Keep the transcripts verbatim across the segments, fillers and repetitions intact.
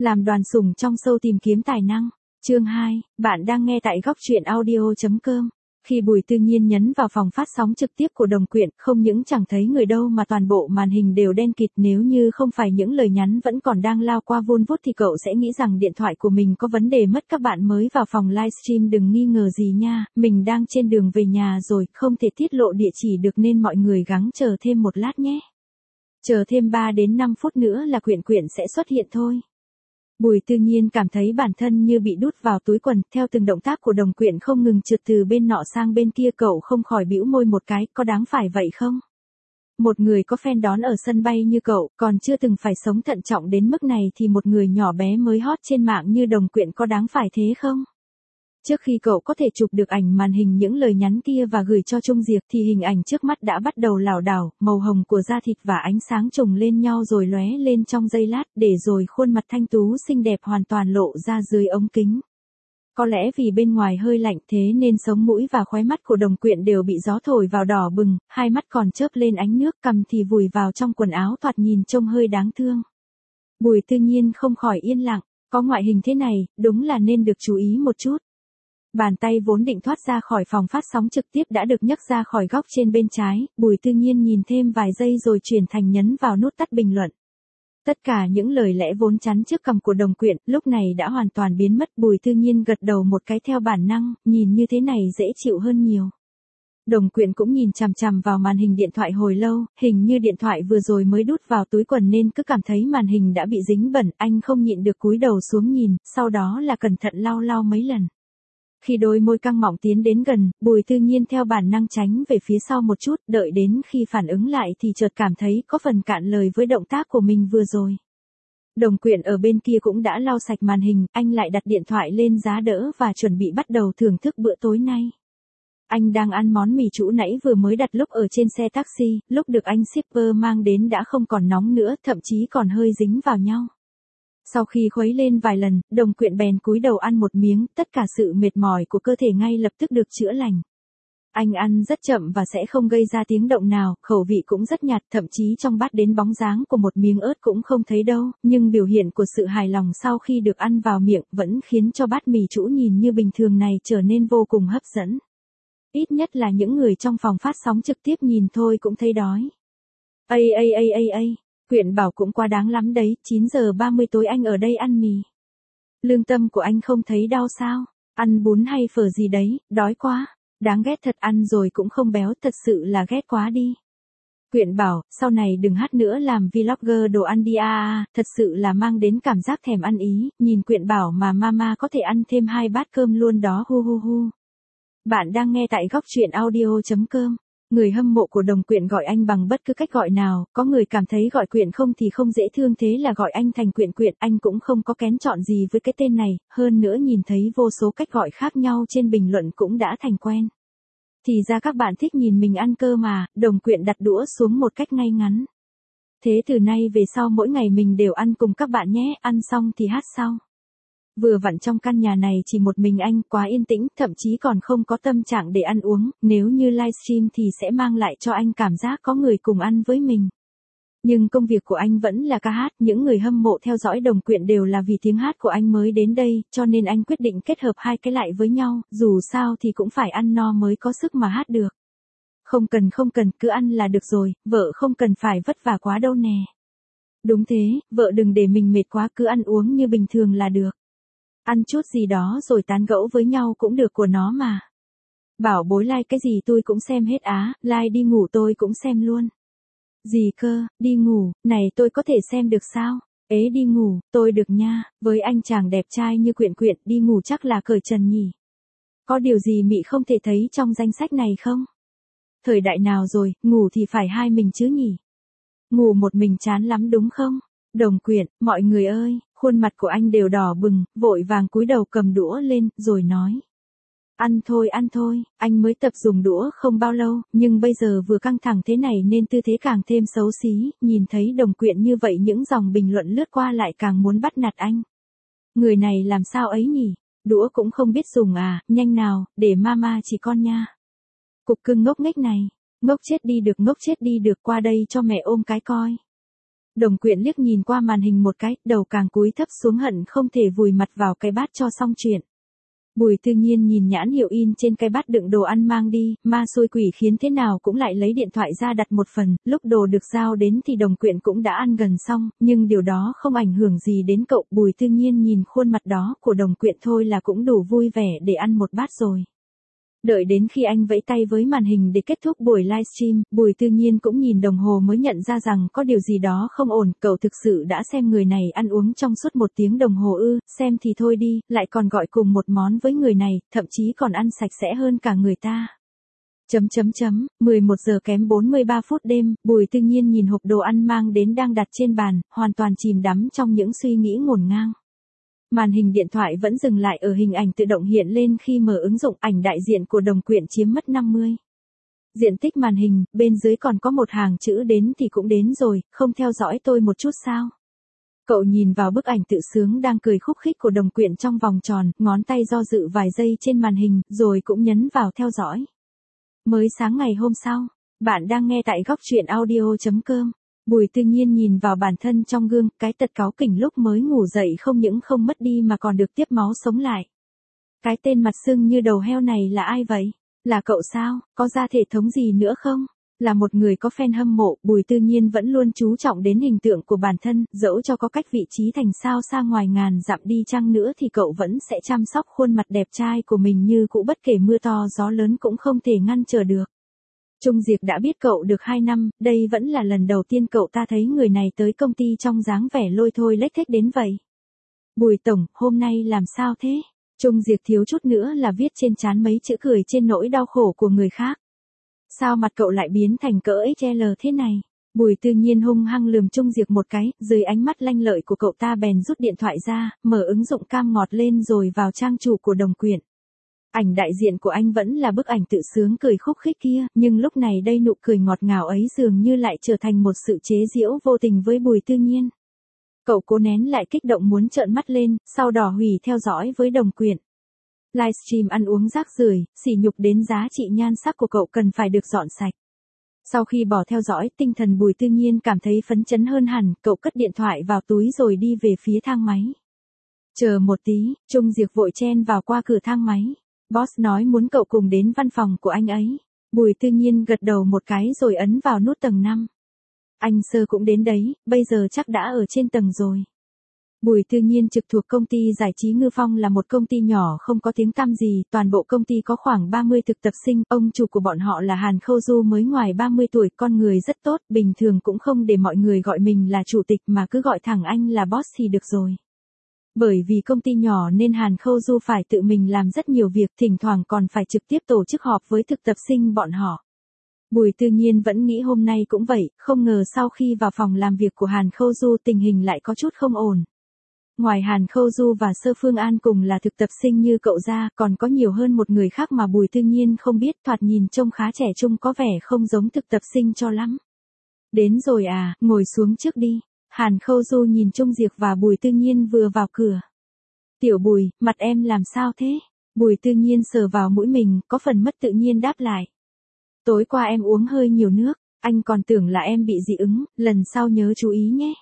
Làm đoàn sủng trong show tìm kiếm tài năng. Chương hai, bạn đang nghe tại góc truyện audio chấm com. Khi Bùi Tư Nhiên nhấn vào phòng phát sóng trực tiếp của Đồng Quyện, không những chẳng thấy người đâu mà toàn bộ màn hình đều đen kịt, nếu như không phải những lời nhắn vẫn còn đang lao qua vun vút thì cậu sẽ nghĩ rằng điện thoại của mình có vấn đề mất. Các bạn mới vào phòng livestream đừng nghi ngờ gì nha, mình đang trên đường về nhà rồi, không thể tiết lộ địa chỉ được nên mọi người gắng chờ thêm một lát nhé. Chờ thêm ba đến năm phút nữa là Quyện Quyện sẽ xuất hiện thôi. Bùi Tư Nhiên cảm thấy bản thân như bị đút vào túi quần, theo từng động tác của Đồng Quyện không ngừng trượt từ bên nọ sang bên kia, cậu không khỏi bĩu môi một cái, có đáng phải vậy không? Một người có fan đón ở sân bay như cậu, còn chưa từng phải sống thận trọng đến mức này thì một người nhỏ bé mới hot trên mạng như Đồng Quyện có đáng phải thế không? Trước khi cậu có thể chụp được ảnh màn hình những lời nhắn kia và gửi cho Trung Diệp thì hình ảnh trước mắt đã bắt đầu lảo đảo, màu hồng của da thịt và ánh sáng chồng lên nhau rồi lóe lên trong giây lát, để rồi khuôn mặt thanh tú xinh đẹp hoàn toàn lộ ra dưới ống kính. Có lẽ vì bên ngoài hơi lạnh thế nên sống mũi và khóe mắt của Đồng Quyện đều bị gió thổi vào đỏ bừng, hai mắt còn chớp lên ánh nước, cằm thì vùi vào trong quần áo thoạt nhìn trông hơi đáng thương. Bùi Tư Nhiên không khỏi yên lặng, có ngoại hình thế này, đúng là nên được chú ý một chút. Bàn tay vốn định thoát ra khỏi phòng phát sóng trực tiếp đã được nhấc ra khỏi góc trên bên trái, Bùi Tư Nhiên nhìn thêm vài giây rồi chuyển thành nhấn vào nút tắt bình luận. Tất cả những lời lẽ vốn chắn trước cằm của Đồng Quyện, lúc này đã hoàn toàn biến mất. Bùi Tư Nhiên gật đầu một cái theo bản năng, nhìn như thế này dễ chịu hơn nhiều. Đồng Quyện cũng nhìn chằm chằm vào màn hình điện thoại hồi lâu, hình như điện thoại vừa rồi mới đút vào túi quần nên cứ cảm thấy màn hình đã bị dính bẩn, anh không nhịn được cúi đầu xuống nhìn, sau đó là cẩn thận lau lau mấy lần. Khi đôi môi căng mọng tiến đến gần, Bùi Tư Nhiên theo bản năng tránh về phía sau một chút, đợi đến khi phản ứng lại thì chợt cảm thấy có phần cạn lời với động tác của mình vừa rồi. Đồng Quyện ở bên kia cũng đã lau sạch màn hình, anh lại đặt điện thoại lên giá đỡ và chuẩn bị bắt đầu thưởng thức bữa tối nay. Anh đang ăn món mì trũ nãy vừa mới đặt lúc ở trên xe taxi, lúc được anh shipper mang đến đã không còn nóng nữa, thậm chí còn hơi dính vào nhau. Sau khi khuấy lên vài lần, Đồng Quyện bèn cúi đầu ăn một miếng, tất cả sự mệt mỏi của cơ thể ngay lập tức được chữa lành. Anh ăn rất chậm và sẽ không gây ra tiếng động nào, khẩu vị cũng rất nhạt, thậm chí trong bát đến bóng dáng của một miếng ớt cũng không thấy đâu, nhưng biểu hiện của sự hài lòng sau khi được ăn vào miệng vẫn khiến cho bát mì trũ nhìn như bình thường này trở nên vô cùng hấp dẫn. Ít nhất là những người trong phòng phát sóng trực tiếp nhìn thôi cũng thấy đói. Ây ây ây ây ây. Quyện bảo cũng quá đáng lắm đấy, chín giờ ba mươi tối anh ở đây ăn mì. Lương tâm của anh không thấy đau sao? Ăn bún hay phở gì đấy, đói quá. Đáng ghét thật, ăn rồi cũng không béo, thật sự là ghét quá đi. Quyện bảo, sau này đừng hát nữa làm vlogger đồ ăn đi à, à, thật sự là mang đến cảm giác thèm ăn ý, nhìn Quyện bảo mà mama có thể ăn thêm hai bát cơm luôn đó, hu hu hu. Bạn đang nghe tại góc truyện audio chấm com. Người hâm mộ của Đồng Quyện gọi anh bằng bất cứ cách gọi nào, có người cảm thấy gọi Quyện không thì không dễ thương thế là gọi anh thành Quyện Quyện, anh cũng không có kén chọn gì với cái tên này, hơn nữa nhìn thấy vô số cách gọi khác nhau trên bình luận cũng đã thành quen. Thì ra các bạn thích nhìn mình ăn cơ mà, Đồng Quyện đặt đũa xuống một cách ngay ngắn. Thế từ nay về sau mỗi ngày mình đều ăn cùng các bạn nhé, ăn xong thì hát sau. Vừa vặn trong căn nhà này chỉ một mình anh, quá yên tĩnh, thậm chí còn không có tâm trạng để ăn uống, nếu như livestream thì sẽ mang lại cho anh cảm giác có người cùng ăn với mình. Nhưng công việc của anh vẫn là ca hát, những người hâm mộ theo dõi Đồng Quyện đều là vì tiếng hát của anh mới đến đây, cho nên anh quyết định kết hợp hai cái lại với nhau, dù sao thì cũng phải ăn no mới có sức mà hát được. Không cần không cần, cứ ăn là được rồi, vợ không cần phải vất vả quá đâu nè. Đúng thế, vợ đừng để mình mệt quá, cứ ăn uống như bình thường là được. Ăn chút gì đó rồi tán gẫu với nhau cũng được của nó mà. Bảo bối like cái gì tôi cũng xem hết á, like đi ngủ tôi cũng xem luôn. Gì cơ, đi ngủ, này tôi có thể xem được sao? Ế đi ngủ, tôi được nha, với anh chàng đẹp trai như Quyện Quyện đi ngủ chắc là cởi trần nhỉ. Có điều gì mị không thể thấy trong danh sách này không? Thời đại nào rồi, ngủ thì phải hai mình chứ nhỉ? Ngủ một mình chán lắm đúng không? Đồng Quyện, mọi người ơi, khuôn mặt của anh đều đỏ bừng, vội vàng cúi đầu cầm đũa lên, rồi nói. Ăn thôi ăn thôi, anh mới tập dùng đũa không bao lâu, nhưng bây giờ vừa căng thẳng thế này nên tư thế càng thêm xấu xí, nhìn thấy Đồng Quyện như vậy những dòng bình luận lướt qua lại càng muốn bắt nạt anh. Người này làm sao ấy nhỉ, đũa cũng không biết dùng à, nhanh nào, để mama chỉ con nha. Cục cưng ngốc nghếch này, ngốc chết đi được ngốc chết đi được qua đây cho mẹ ôm cái coi. Đồng Quyện liếc nhìn qua màn hình một cái, đầu càng cúi thấp xuống hận không thể vùi mặt vào cái bát cho xong chuyện. Bùi Tư Nhiên nhìn nhãn hiệu in trên cái bát đựng đồ ăn mang đi, ma xui quỷ khiến thế nào cũng lại lấy điện thoại ra đặt một phần, lúc đồ được giao đến thì Đồng Quyện cũng đã ăn gần xong, nhưng điều đó không ảnh hưởng gì đến cậu. Bùi Tư Nhiên nhìn khuôn mặt đó của Đồng Quyện thôi là cũng đủ vui vẻ để ăn một bát rồi. Đợi đến khi anh vẫy tay với màn hình để kết thúc buổi livestream, Bùi Tư Nhiên cũng nhìn đồng hồ mới nhận ra rằng có điều gì đó không ổn. Cậu thực sự đã xem người này ăn uống trong suốt một tiếng đồng hồ ư? Xem thì thôi đi, lại còn gọi cùng một món với người này, thậm chí còn ăn sạch sẽ hơn cả người ta. Chấm chấm chấm, mười một giờ kém bốn mươi ba phút đêm, Bùi Tư Nhiên nhìn hộp đồ ăn mang đến đang đặt trên bàn, hoàn toàn chìm đắm trong những suy nghĩ ngổn ngang. Màn hình điện thoại vẫn dừng lại ở hình ảnh tự động hiện lên khi mở ứng dụng. Ảnh đại diện của Đồng Quyện chiếm mất năm mươi. Diện tích màn hình, bên dưới còn có một hàng chữ đến thì cũng đến rồi, không theo dõi tôi một chút sao? Cậu nhìn vào bức ảnh tự sướng đang cười khúc khích của Đồng Quyện trong vòng tròn, ngón tay do dự vài giây trên màn hình, rồi cũng nhấn vào theo dõi. Mới sáng ngày hôm sau, bạn đang nghe tại góc truyện audio chấm com. Bùi Tư Nhiên nhìn vào bản thân trong gương, cái tật cáu kỉnh lúc mới ngủ dậy không những không mất đi mà còn được tiếp máu sống lại. Cái tên mặt sưng như đầu heo này là ai vậy? Là cậu sao? Có ra thể thống gì nữa không? Là một người có fan hâm mộ, Bùi Tư Nhiên vẫn luôn chú trọng đến hình tượng của bản thân, dẫu cho có cách vị trí thành sao xa ngoài ngàn dặm đi chăng nữa thì cậu vẫn sẽ chăm sóc khuôn mặt đẹp trai của mình như cũ, bất kể mưa to gió lớn cũng không thể ngăn trở được. Trung Diệp đã biết cậu được hai năm, đây vẫn là lần đầu tiên cậu ta thấy người này tới công ty trong dáng vẻ lôi thôi lếch thếch đến vậy. Bùi tổng, hôm nay làm sao thế? Trung Diệp thiếu chút nữa là viết trên trán mấy chữ cười trên nỗi đau khổ của người khác. Sao mặt cậu lại biến thành cỡ ích lờ thế này? Bùi Tư Nhiên hung hăng lườm Trung Diệp một cái, dưới ánh mắt lanh lợi của cậu ta bèn rút điện thoại ra, mở ứng dụng cam ngọt lên rồi vào trang chủ của Đồng Quyện. Ảnh đại diện của anh vẫn là bức ảnh tự sướng cười khúc khích kia, nhưng lúc này đây nụ cười ngọt ngào ấy dường như lại trở thành một sự chế giễu vô tình với Bùi Tư Nhiên. Cậu cố nén lại kích động muốn trợn mắt lên, sau đỏ hủy theo dõi với Đồng Quyện. Livestream ăn uống rác rưởi, sỉ nhục đến giá trị nhan sắc của cậu cần phải được dọn sạch. Sau khi bỏ theo dõi, tinh thần Bùi Tư Nhiên cảm thấy phấn chấn hơn hẳn, cậu cất điện thoại vào túi rồi đi về phía thang máy. Chờ một tí, Trung Diệp vội chen vào qua cửa thang máy. Boss nói muốn cậu cùng đến văn phòng của anh ấy. Bùi Tư Nhiên gật đầu một cái rồi ấn vào nút tầng năm. Anh Sơ cũng đến đấy, bây giờ chắc đã ở trên tầng rồi. Bùi Tư Nhiên trực thuộc công ty giải trí Ngư Phong là một công ty nhỏ không có tiếng tăm gì, toàn bộ công ty có khoảng ba mươi thực tập sinh, ông chủ của bọn họ là Hàn Khâu Du mới ngoài ba mươi tuổi, con người rất tốt, bình thường cũng không để mọi người gọi mình là chủ tịch mà cứ gọi thẳng anh là boss thì được rồi. Bởi vì công ty nhỏ nên Hàn Khâu Du phải tự mình làm rất nhiều việc, thỉnh thoảng còn phải trực tiếp tổ chức họp với thực tập sinh bọn họ. Bùi Tư Nhiên vẫn nghĩ hôm nay cũng vậy, không ngờ sau khi vào phòng làm việc của Hàn Khâu Du tình hình lại có chút không ổn. Ngoài Hàn Khâu Du và Sơ Phương An cùng là thực tập sinh như cậu ra, còn có nhiều hơn một người khác mà Bùi Tư Nhiên không biết, thoạt nhìn trông khá trẻ trung, có vẻ không giống thực tập sinh cho lắm. Đến rồi à, ngồi xuống trước đi. Hàn Khâu Du nhìn Trung Diệp và Bùi Tư Nhiên vừa vào cửa. Tiểu Bùi, mặt em làm sao thế? Bùi Tư Nhiên sờ vào mũi mình, có phần mất tự nhiên đáp lại. Tối qua em uống hơi nhiều nước, anh còn tưởng là em bị dị ứng, lần sau nhớ chú ý nhé.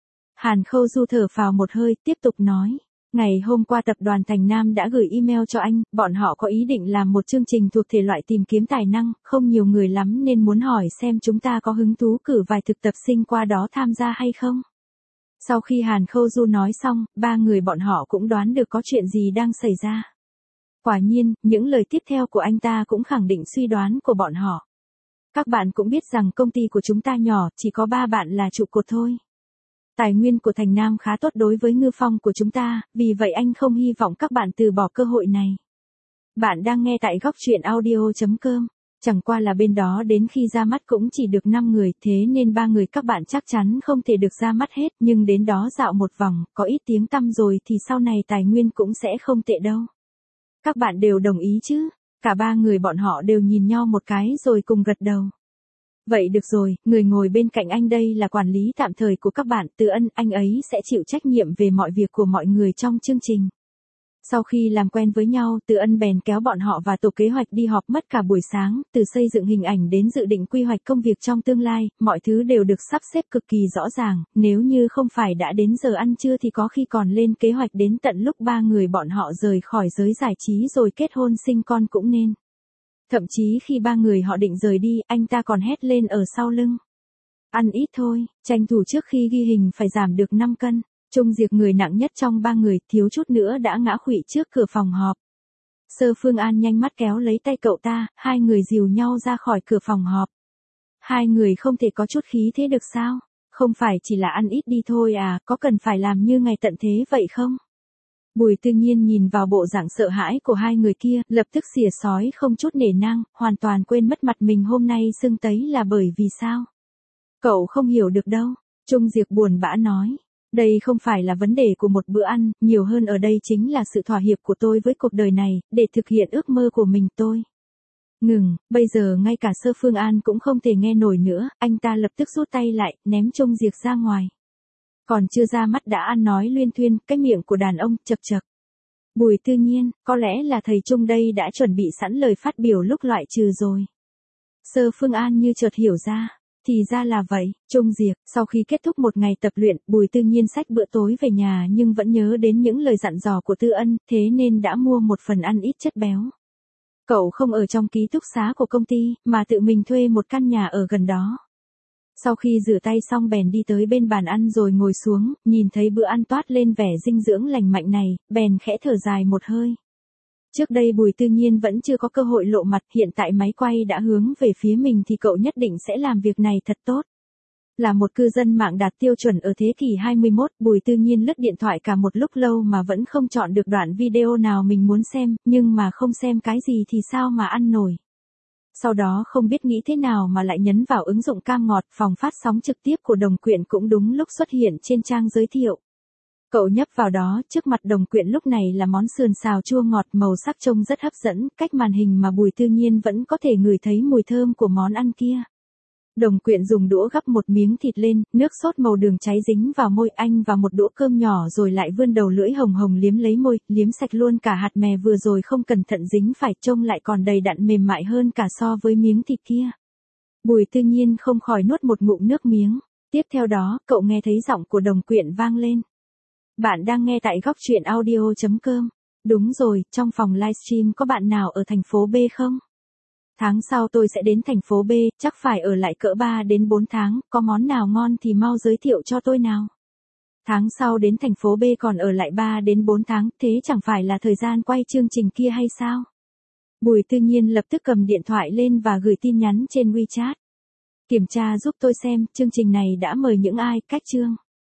Hàn Khâu Du thở phào một hơi, tiếp tục nói. Ngày hôm qua tập đoàn Thành Nam đã gửi email cho anh, bọn họ có ý định làm một chương trình thuộc thể loại tìm kiếm tài năng, không nhiều người lắm nên muốn hỏi xem chúng ta có hứng thú cử vài thực tập sinh qua đó tham gia hay không. Sau khi Hàn Khâu Du nói xong, ba người bọn họ cũng đoán được có chuyện gì đang xảy ra. Quả nhiên, những lời tiếp theo của anh ta cũng khẳng định suy đoán của bọn họ. Các bạn cũng biết rằng công ty của chúng ta nhỏ, chỉ có ba bạn là trụ cột thôi. Tài nguyên của Thành Nam khá tốt đối với Ngư Phong của chúng ta, vì vậy anh không hy vọng các bạn từ bỏ cơ hội này. Bạn đang nghe tại góc truyện audio chấm com. Chẳng qua là bên đó đến khi ra mắt cũng chỉ được năm người, thế nên ba người các bạn chắc chắn không thể được ra mắt hết, nhưng đến đó dạo một vòng, có ít tiếng tăm rồi thì sau này tài nguyên cũng sẽ không tệ đâu. Các bạn đều đồng ý chứ? Cả ba người bọn họ đều nhìn nhau một cái rồi cùng gật đầu. Vậy được rồi, người ngồi bên cạnh anh đây là quản lý tạm thời của các bạn, Từ Ân, anh ấy sẽ chịu trách nhiệm về mọi việc của mọi người trong chương trình. Sau khi làm quen với nhau, Từ Ân bèn kéo bọn họ và tổ kế hoạch đi họp mất cả buổi sáng, từ xây dựng hình ảnh đến dự định quy hoạch công việc trong tương lai, mọi thứ đều được sắp xếp cực kỳ rõ ràng, nếu như không phải đã đến giờ ăn trưa thì có khi còn lên kế hoạch đến tận lúc ba người bọn họ rời khỏi giới giải trí rồi kết hôn sinh con cũng nên. Thậm chí khi ba người họ định rời đi, anh ta còn hét lên ở sau lưng. Ăn ít thôi, tranh thủ trước khi ghi hình phải giảm được năm cân. Trung Diệp người nặng nhất trong ba người, thiếu chút nữa đã ngã khuỵu trước cửa phòng họp. Sơ Phương An nhanh mắt kéo lấy tay cậu ta, hai người dìu nhau ra khỏi cửa phòng họp. Hai người không thể có chút khí thế được sao? Không phải chỉ là ăn ít đi thôi à, có cần phải làm như ngày tận thế vậy không? Bùi Tư Nhiên nhìn vào bộ dạng sợ hãi của hai người kia, lập tức xỉa sói không chút nể nang, hoàn toàn quên mất mặt mình hôm nay sưng tấy là bởi vì sao? Cậu không hiểu được đâu, Trung Diệp buồn bã nói. Đây không phải là vấn đề của một bữa ăn, nhiều hơn ở đây chính là sự thỏa hiệp của tôi với cuộc đời này, để thực hiện ước mơ của mình tôi. Ngừng, bây giờ ngay cả Sơ Phương An cũng không thể nghe nổi nữa, anh ta lập tức rút tay lại, ném Trung Diệp ra ngoài. Còn chưa ra mắt đã ăn nói luyên thuyên, cái miệng của đàn ông, chật chật. Bùi Tư Nhiên, có lẽ là thầy Trung đây đã chuẩn bị sẵn lời phát biểu lúc loại trừ rồi. Sơ Phương An như chợt hiểu ra. Thì ra là vậy, Trung Diệp, sau khi kết thúc một ngày tập luyện, Bùi Tư Nhiên xách bữa tối về nhà nhưng vẫn nhớ đến những lời dặn dò của Tư Ân, thế nên đã mua một phần ăn ít chất béo. Cậu không ở trong ký túc xá của công ty, mà tự mình thuê một căn nhà ở gần đó. Sau khi rửa tay xong bèn đi tới bên bàn ăn rồi ngồi xuống, nhìn thấy bữa ăn toát lên vẻ dinh dưỡng lành mạnh này, bèn khẽ thở dài một hơi. Trước đây Bùi Tư Nhiên vẫn chưa có cơ hội lộ mặt, hiện tại máy quay đã hướng về phía mình thì cậu nhất định sẽ làm việc này thật tốt. Là một cư dân mạng đạt tiêu chuẩn ở thế kỷ hai mươi mốt, Bùi Tư Nhiên lướt điện thoại cả một lúc lâu mà vẫn không chọn được đoạn video nào mình muốn xem, nhưng mà không xem cái gì thì sao mà ăn nổi. Sau đó không biết nghĩ thế nào mà lại nhấn vào ứng dụng cam ngọt, phòng phát sóng trực tiếp của Đồng Quyện cũng đúng lúc xuất hiện trên trang giới thiệu. Cậu nhấp vào đó, trước mặt Đồng Quyện lúc này là món sườn xào chua ngọt màu sắc trông rất hấp dẫn, cách màn hình mà Bùi Tư Nhiên vẫn có thể ngửi thấy mùi thơm của món ăn kia. Đồng Quyện dùng đũa gắp một miếng thịt lên, nước sốt màu đường cháy dính vào môi anh và một đũa cơm nhỏ rồi lại vươn đầu lưỡi hồng hồng liếm lấy môi, liếm sạch luôn cả hạt mè vừa rồi không cẩn thận dính phải, trông lại còn đầy đặn mềm mại hơn cả so với miếng thịt kia. Bùi Tư Nhiên không khỏi nuốt một ngụm nước miếng. Tiếp theo đó, cậu nghe thấy giọng của Đồng Quyện vang lên. Bạn đang nghe tại góc truyện audio chấm com. Đúng rồi, trong phòng livestream có bạn nào ở thành phố B không? Tháng sau tôi sẽ đến thành phố B, chắc phải ở lại cỡ ba đến bốn tháng, có món nào ngon thì mau giới thiệu cho tôi nào. Tháng sau đến thành phố B còn ở lại ba đến bốn tháng, thế chẳng phải là thời gian quay chương trình kia hay sao? Bùi Tư Nhiên lập tức cầm điện thoại lên và gửi tin nhắn trên WeChat. Kiểm tra giúp tôi xem, chương trình này đã mời những ai, cách chương.